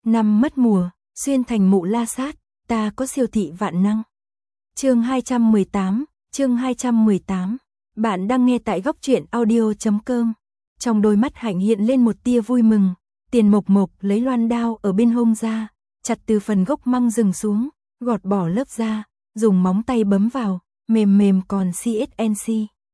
Năm mất mùa, xuyên thành Mụ La Sát, ta có siêu thị vạn năng. Chương 218. Bạn đang nghe tại góc truyện audio.com. Trong đôi mắt Hạnh hiện lên một tia vui mừng, Tiền Mộc Mộc lấy loan đao ở bên hông ra, chặt từ phần gốc măng rừng xuống, gọt bỏ lớp da, dùng móng tay bấm vào, mềm mềm còn CSNC.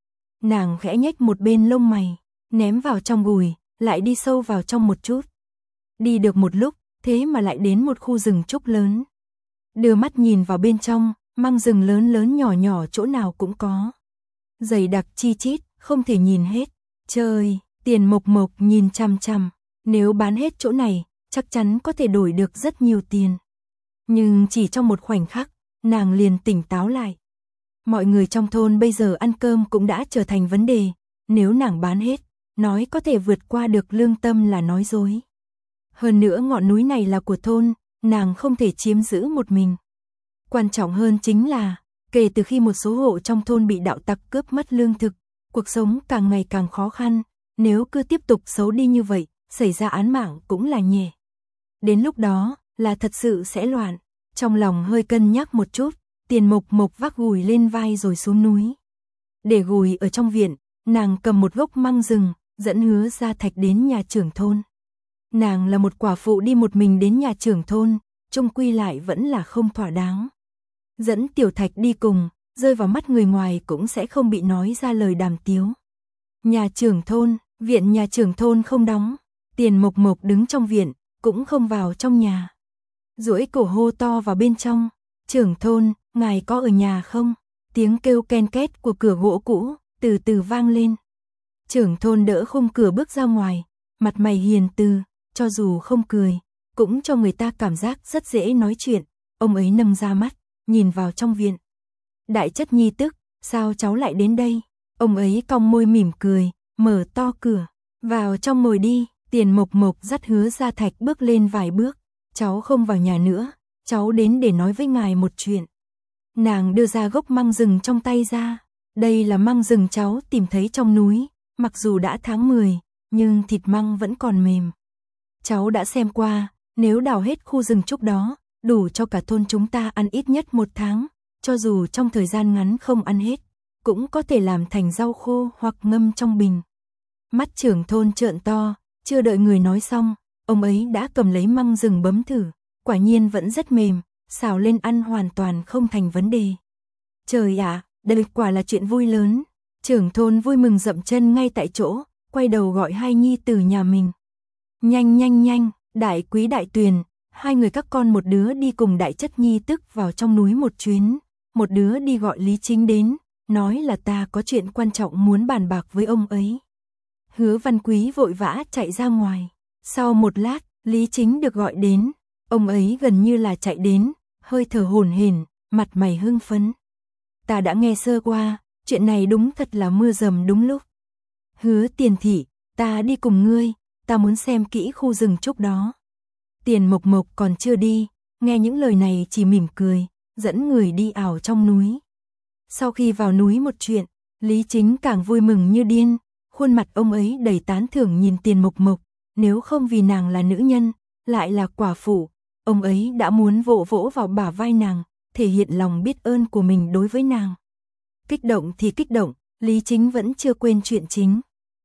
Nàng khẽ nhếch một bên lông mày, ném vào trong gùi, lại đi sâu vào trong một chút. Đi được một lúc, thế mà lại đến một khu rừng trúc lớn. Đưa mắt nhìn vào bên trong, măng rừng lớn lớn nhỏ nhỏ chỗ nào cũng có. Dày đặc chi chít, không thể nhìn hết. Trời, Tiền Mộc Mộc nhìn chằm chằm, nếu bán hết chỗ này, chắc chắn có thể đổi được rất nhiều tiền. Nhưng chỉ trong một khoảnh khắc, nàng liền tỉnh táo lại. Mọi người trong thôn bây giờ ăn cơm cũng đã trở thành vấn đề, nếu nàng bán hết, nói có thể vượt qua được lương tâm là nói dối. Hơn nữa ngọn núi này là của thôn, nàng không thể chiếm giữ một mình. Quan trọng hơn chính là, kể từ khi một số hộ trong thôn bị đạo tặc cướp mất lương thực, cuộc sống càng ngày càng khó khăn, nếu cứ tiếp tục xấu đi như vậy, xảy ra án mạng cũng là nhẹ. Đến lúc đó, là thật sự sẽ loạn. Trong lòng hơi cân nhắc một chút, Tiền Mộc Mộc vác gùi lên vai rồi xuống núi. Để gùi ở trong viện, nàng cầm một gốc măng rừng, dẫn Hứa Gia Thạch đến nhà trưởng thôn. Nàng là một quả phụ đi một mình đến nhà trưởng thôn, chung quy lại vẫn là không thỏa đáng. Dẫn Tiểu Thạch đi cùng, rơi vào mắt người ngoài cũng sẽ không bị nói ra lời đàm tiếu. Nhà trưởng thôn, viện nhà trưởng thôn không đóng, Tiền Mộc Mộc đứng trong viện, cũng không vào trong nhà. Duỗi cổ hô to vào bên trong, trưởng thôn, ngài có ở nhà không? Tiếng kêu ken két của cửa gỗ cũ, từ từ vang lên. Trưởng thôn đỡ khung cửa bước ra ngoài, mặt mày hiền từ, cho dù không cười, cũng cho người ta cảm giác rất dễ nói chuyện. Ông ấy nâng ra mắt, nhìn vào trong viện. Đại chất nhi tức, sao cháu lại đến đây? Ông ấy cong môi mỉm cười, mở to cửa, vào trong ngồi đi. Tiền Mộc Mộc dắt Hứa Gia Thạch bước lên vài bước, cháu không vào nhà nữa, cháu đến để nói với ngài một chuyện. Nàng đưa ra gốc măng rừng trong tay ra, đây là măng rừng cháu tìm thấy trong núi, mặc dù đã tháng 10, nhưng thịt măng vẫn còn mềm. Cháu đã xem qua, nếu đào hết khu rừng trúc đó, đủ cho cả thôn chúng ta ăn ít nhất 1 tháng, cho dù trong thời gian ngắn không ăn hết, cũng có thể làm thành rau khô hoặc ngâm trong bình. Mắt trưởng thôn trợn to, chưa đợi người nói xong, ông ấy đã cầm lấy măng rừng bấm thử, quả nhiên vẫn rất mềm, xào lên ăn hoàn toàn không thành vấn đề. Trời ạ, đây quả là chuyện vui lớn. Trưởng thôn vui mừng dậm chân ngay tại chỗ, quay đầu gọi hai nhi tử nhà mình. Nhanh nhanh nhanh, Đại Quý Đại Tuyền, hai người các con một đứa đi cùng đại chất nhi tức vào trong núi một chuyến, một đứa đi gọi Lý Chính đến, nói là ta có chuyện quan trọng muốn bàn bạc với ông ấy. Hứa Văn Quý vội vã chạy ra ngoài. Sau một lát, Lý Chính được gọi đến. Ông ấy gần như là chạy đến, hơi thở hổn hển, mặt mày hưng phấn. Ta đã nghe sơ qua, chuyện này đúng thật là mưa dầm đúng lúc. Hứa Tiền thị, ta đi cùng ngươi, ta muốn xem kỹ khu rừng trúc đó. Tiền Mộc Mộc còn chưa đi, nghe những lời này chỉ mỉm cười, dẫn người đi ảo trong núi. Sau khi vào núi một chuyện, Lý Chính càng vui mừng như điên. Khuôn mặt ông ấy đầy tán thưởng nhìn Tiền Mộc Mộc, nếu không vì nàng là nữ nhân, lại là quả phụ, ông ấy đã muốn vỗ vỗ vào bả vai nàng, thể hiện lòng biết ơn của mình đối với nàng. Kích động thì kích động, Lý Chính vẫn chưa quên chuyện chính.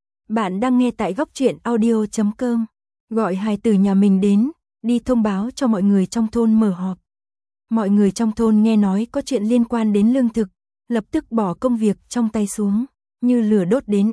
Bạn đang nghe tại góc truyện audio.com, gọi hài tử nhà mình đến, đi thông báo cho mọi người trong thôn mở họp. Mọi người trong thôn nghe nói có chuyện liên quan đến lương thực, lập tức bỏ công việc trong tay xuống, như lửa đốt đến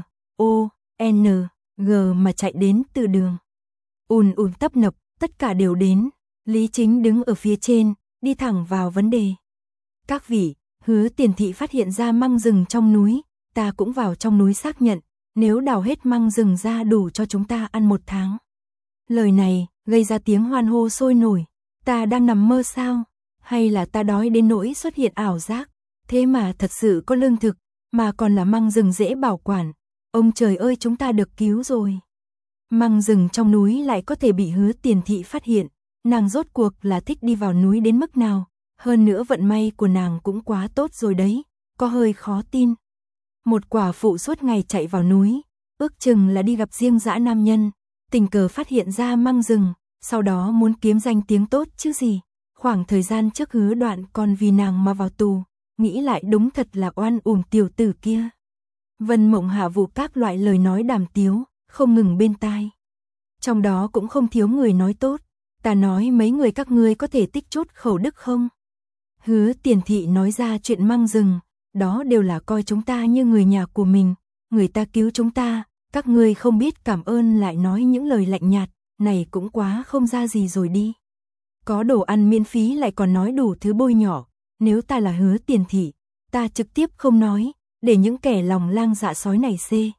MONG mà chạy đến từ đường. Ùn ùn tấp nập, tất cả đều đến. Lý Chính đứng ở phía trên, đi thẳng vào vấn đề. Các vị, Hứa Tiền thị phát hiện ra măng rừng trong núi, ta cũng vào trong núi xác nhận, nếu đào hết măng rừng ra đủ cho chúng ta ăn 1 tháng. Lời này gây ra tiếng hoan hô sôi nổi. Ta đang nằm mơ sao? Hay là ta đói đến nỗi xuất hiện ảo giác? Thế mà thật sự có lương thực, mà còn là măng rừng dễ bảo quản. Ông trời ơi, chúng ta được cứu rồi. Măng rừng trong núi lại có thể bị Hứa Tiền thị phát hiện, nàng rốt cuộc là thích đi vào núi đến mức nào, hơn nữa vận may của nàng cũng quá tốt rồi đấy, có hơi khó tin. Một quả phụ suốt ngày chạy vào núi, ước chừng là đi gặp riêng dã nam nhân, tình cờ phát hiện ra măng rừng, sau đó muốn kiếm danh tiếng tốt chứ gì. Khoảng thời gian trước Hứa Đoạn còn vì nàng mà vào tù, nghĩ lại đúng thật là oan uổng tiểu tử kia. Vân Mộng Hạ Vũ các loại lời nói đàm tiếu, không ngừng bên tai. Trong đó cũng không thiếu người nói tốt, ta nói mấy người các ngươi có thể tích chút khẩu đức không? Hứa Tiền Thị nói ra chuyện Măng Rừng, đó đều là coi chúng ta như người nhà của mình, người ta cứu chúng ta, các ngươi không biết cảm ơn lại nói những lời lạnh nhạt, này cũng quá không ra gì rồi đi. Có đồ ăn miễn phí lại còn nói đủ thứ bôi nhỏ, nếu ta là Hứa Tiền Thị, ta trực tiếp không nói, để những kẻ lòng lang dạ sói này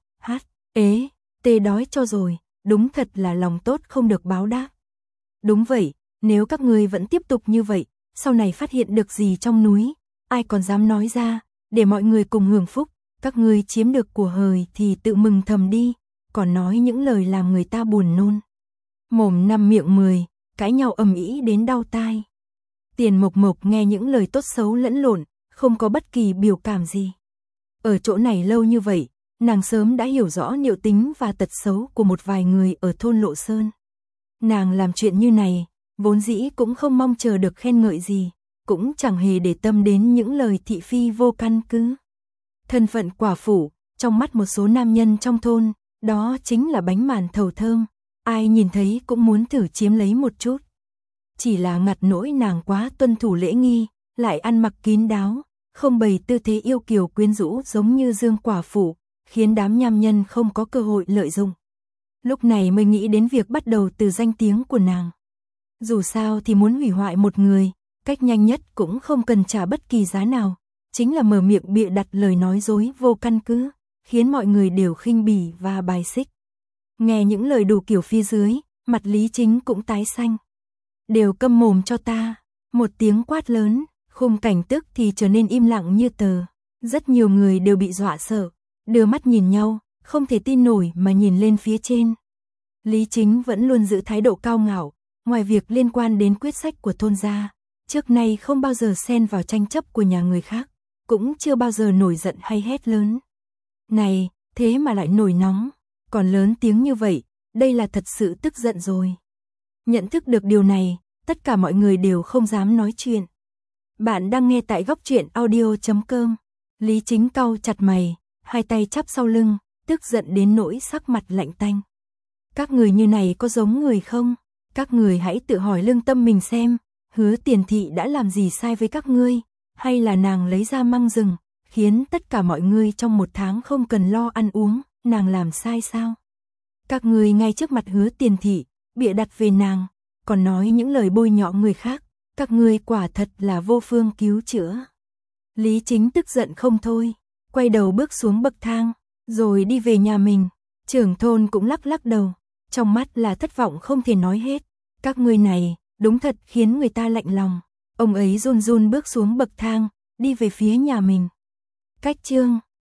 tê đói cho rồi, đúng thật là lòng tốt không được báo đáp. Đúng vậy, nếu các ngươi vẫn tiếp tục như vậy, sau này phát hiện được gì trong núi, ai còn dám nói ra, để mọi người cùng hưởng phúc, các ngươi chiếm được của hời thì tự mừng thầm đi, còn nói những lời làm người ta buồn nôn. Mồm 5 miệng 10, cãi nhau ầm ĩ đến đau tai. Tiền Mộc Mộc nghe những lời tốt xấu lẫn lộn, không có bất kỳ biểu cảm gì. Ở chỗ này lâu như vậy, nàng sớm đã hiểu rõ niệu tính và tật xấu của một vài người ở thôn Lộ Sơn. Nàng làm chuyện như này, vốn dĩ cũng không mong chờ được khen ngợi gì, cũng chẳng hề để tâm đến những lời thị phi vô căn cứ. Thân phận quả phụ, trong mắt một số nam nhân trong thôn, đó chính là bánh màn thầu thơm, ai nhìn thấy cũng muốn thử chiếm lấy một chút. Chỉ là ngặt nỗi nàng quá tuân thủ lễ nghi, lại ăn mặc kín đáo, không bày tư thế yêu kiều quyến rũ giống như Dương quả phụ, khiến đám nham nhân không có cơ hội lợi dụng. Lúc này mới nghĩ đến việc bắt đầu từ danh tiếng của nàng. Dù sao thì muốn hủy hoại một người, cách nhanh nhất cũng không cần trả bất kỳ giá nào, chính là mở miệng bịa đặt lời nói dối vô căn cứ, khiến mọi người đều khinh bỉ và bài xích. Nghe những lời đủ kiểu phía dưới, mặt Lý Chính cũng tái xanh. Đều câm mồm cho ta, một tiếng quát lớn, khung cảnh tức thì trở nên im lặng như tờ. Rất nhiều người đều bị dọa sợ, đưa mắt nhìn nhau, không thể tin nổi mà nhìn lên phía trên. Lý Chính vẫn luôn giữ thái độ cao ngạo, ngoài việc liên quan đến quyết sách của thôn gia, trước nay không bao giờ xen vào tranh chấp của nhà người khác, cũng chưa bao giờ nổi giận hay hét lớn. Này, thế mà lại nổi nóng, còn lớn tiếng như vậy, đây là thật sự tức giận rồi. Nhận thức được điều này, tất cả mọi người đều không dám nói chuyện. Bạn đang nghe tại góc truyện audio.com. Lý Chính cau chặt mày, hai tay chắp sau lưng, tức giận đến nỗi sắc mặt lạnh tanh. Các người như này có giống người không? Các người hãy tự hỏi lương tâm mình xem, Hứa Tiền Thị đã làm gì sai với các ngươi? Hay là nàng lấy ra Măng Rừng, khiến tất cả mọi người trong một tháng không cần lo ăn uống, nàng làm sai sao? Các người ngay trước mặt Hứa Tiền Thị, bịa đặt về nàng, còn nói những lời bôi nhọ người khác, các ngươi quả thật là vô phương cứu chữa. Lý Chính tức giận không thôi, quay đầu bước xuống bậc thang, rồi đi về nhà mình. Trưởng thôn cũng lắc lắc đầu, trong mắt là thất vọng không thể nói hết. Các ngươi này, đúng thật khiến người ta lạnh lòng. Ông ấy run run bước xuống bậc thang, đi về phía nhà mình. Cách chương